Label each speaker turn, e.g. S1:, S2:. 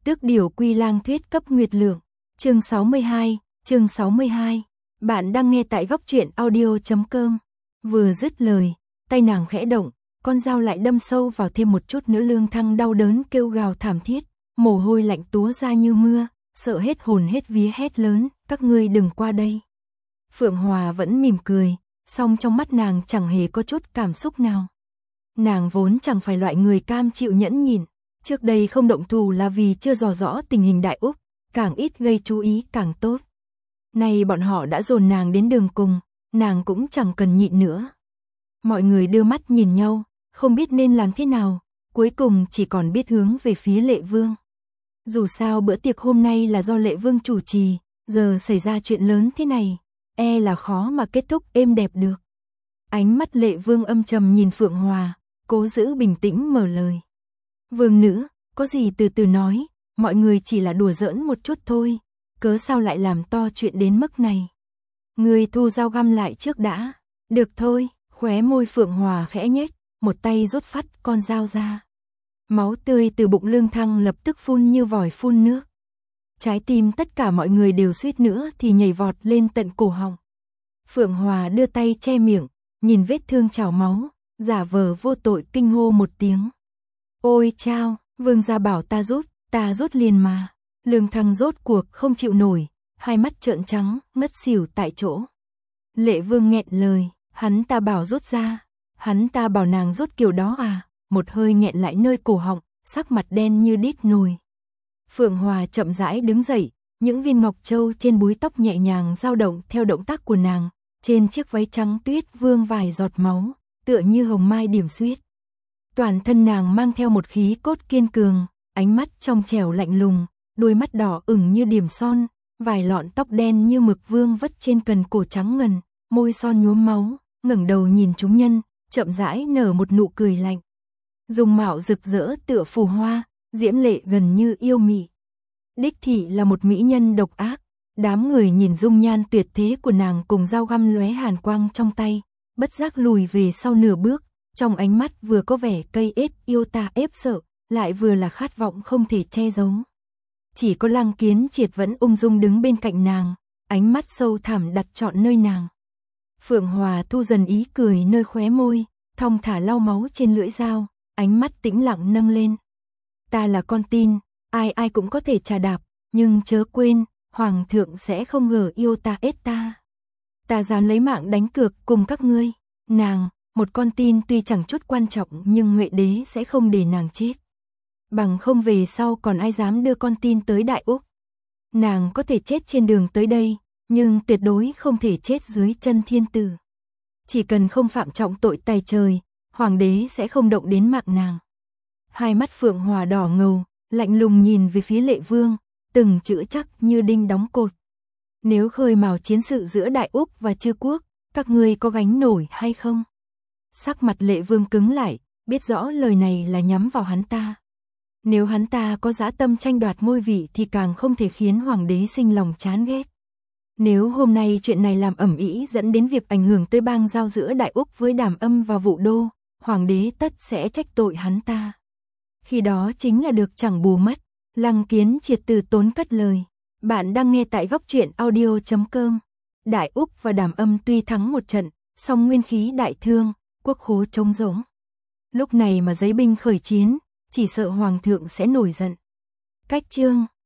S1: Tước điểu Quy Lang thuyết cấp Nguyệt Lượng. Chương 62. Bạn đang nghe tại góc truyện audio.com. Vừa dứt lời, tay nàng khẽ động, con dao lại đâm sâu vào thêm một chút nữa. Lương Thăng đau đớn kêu gào thảm thiết, mồ hôi lạnh túa ra như mưa, sợ hết hồn hết vía hét lớn, các ngươi đừng qua đây. Phượng Hòa vẫn mỉm cười, song trong mắt nàng chẳng hề có chút cảm xúc nào. Nàng vốn chẳng phải loại người cam chịu nhẫn nhịn, trước đây không động thủ là vì chưa dò rõ tình hình Đại Úc, càng ít gây chú ý càng tốt. Nay bọn họ đã dồn nàng đến đường cùng, nàng cũng chẳng cần nhịn nữa. Mọi người đưa mắt nhìn nhau, không biết nên làm thế nào, cuối cùng chỉ còn biết hướng về phía Lệ Vương. Dù sao bữa tiệc hôm nay là do Lệ Vương chủ trì, giờ xảy ra chuyện lớn thế này, e là khó mà kết thúc êm đẹp được. Ánh mắt Lệ Vương âm trầm nhìn Phượng Hòa, cố giữ bình tĩnh mở lời. Vương nữ, có gì từ từ nói, mọi người chỉ là đùa giỡn một chút thôi, cớ sao lại làm to chuyện đến mức này. Người thu dao găm lại trước đã. Được thôi, khóe môi Phượng Hòa khẽ nhếch, một tay rút phát con dao ra. Máu tươi từ bụng Lương Thăng lập tức phun như vòi phun nước. Trái tim tất cả mọi người đều suýt nữa thì nhảy vọt lên tận cổ họng. Phượng Hòa đưa tay che miệng, nhìn vết thương trào máu, giả vờ vô tội kinh hô một tiếng. Ôi chao, Vương gia bảo ta rút liền mà. Lương Thăng rốt cuộc không chịu nổi, hai mắt trợn trắng, ngất xỉu tại chỗ. Lệ Vương nghẹn lời, hắn ta bảo rút ra, hắn ta bảo nàng rút kiểu đó à, một hơi nghẹn lại nơi cổ họng, sắc mặt đen như đít nồi. Phượng Hòa chậm rãi đứng dậy, những viên ngọc châu trên búi tóc nhẹ nhàng dao động theo động tác của nàng, trên chiếc váy trắng tuyết vương vài giọt máu, tựa như hồng mai điểm xuyết. Toàn thân nàng mang theo một khí cốt kiên cường, ánh mắt trong trẻo lạnh lùng, đôi mắt đỏ ửng như điểm son, vài lọn tóc đen như mực vương vất trên cần cổ trắng ngần, môi son nhuốm máu, ngẩng đầu nhìn chúng nhân, chậm rãi nở một nụ cười lạnh. Dung mạo rực rỡ tựa phù hoa, diễm lệ gần như yêu mị. Đích thị là một mỹ nhân độc ác, đám người nhìn dung nhan tuyệt thế của nàng cùng dao găm lóe hàn quang trong tay, bất giác lùi về sau nửa bước, trong ánh mắt vừa có vẻ cây ết yêu ta ép sợ, lại vừa là khát vọng không thể che giấu. Chỉ có Lăng Kiến Triệt vẫn ung dung đứng bên cạnh nàng, ánh mắt sâu thẳm đặt trọn nơi nàng. Phượng Hòa thu dần ý cười nơi khóe môi, thong thả lau máu trên lưỡi dao, ánh mắt tĩnh lặng nâng lên. Ta là con tin, ai cũng có thể trà đạp, nhưng chớ quên, Hoàng thượng sẽ không ngờ yêu ta ết ta. Ta dám lấy mạng đánh cược cùng các ngươi. Nàng, một con tin tuy chẳng chút quan trọng nhưng Huệ đế sẽ không để nàng chết. Bằng không về sau còn ai dám đưa con tin tới Đại Úc. Nàng có thể chết trên đường tới đây, nhưng tuyệt đối không thể chết dưới chân thiên tử. Chỉ cần không phạm trọng tội tày trời, Hoàng đế sẽ không động đến mạng nàng. Hai mắt Phượng Hòa đỏ ngầu, lạnh lùng nhìn về phía Lệ Vương, từng chữ chắc như đinh đóng cột. Nếu khơi mào chiến sự giữa Đại Úc và Chư Quốc, các ngươi có gánh nổi hay không? Sắc mặt Lệ Vương cứng lại, biết rõ lời này là nhắm vào hắn ta. Nếu hắn ta có dã tâm tranh đoạt ngôi vị thì càng không thể khiến Hoàng đế sinh lòng chán ghét. Nếu hôm nay chuyện này làm ầm ĩ dẫn đến việc ảnh hưởng tới bang giao giữa Đại Úc với Đàm Âm và Vũ Đô, Hoàng đế tất sẽ trách tội hắn ta. Khi đó chính là được chẳng bù mất. Lăng Kiến Triệt từ tốn cất lời. Bạn đang nghe tại góc truyện audio.com. Đại Úc và Đàm Âm tuy thắng một trận, song nguyên khí đại thương, quốc khố trống rỗng. Lúc này mà giấy binh khởi chiến, chỉ sợ Hoàng thượng sẽ nổi giận. Cách chương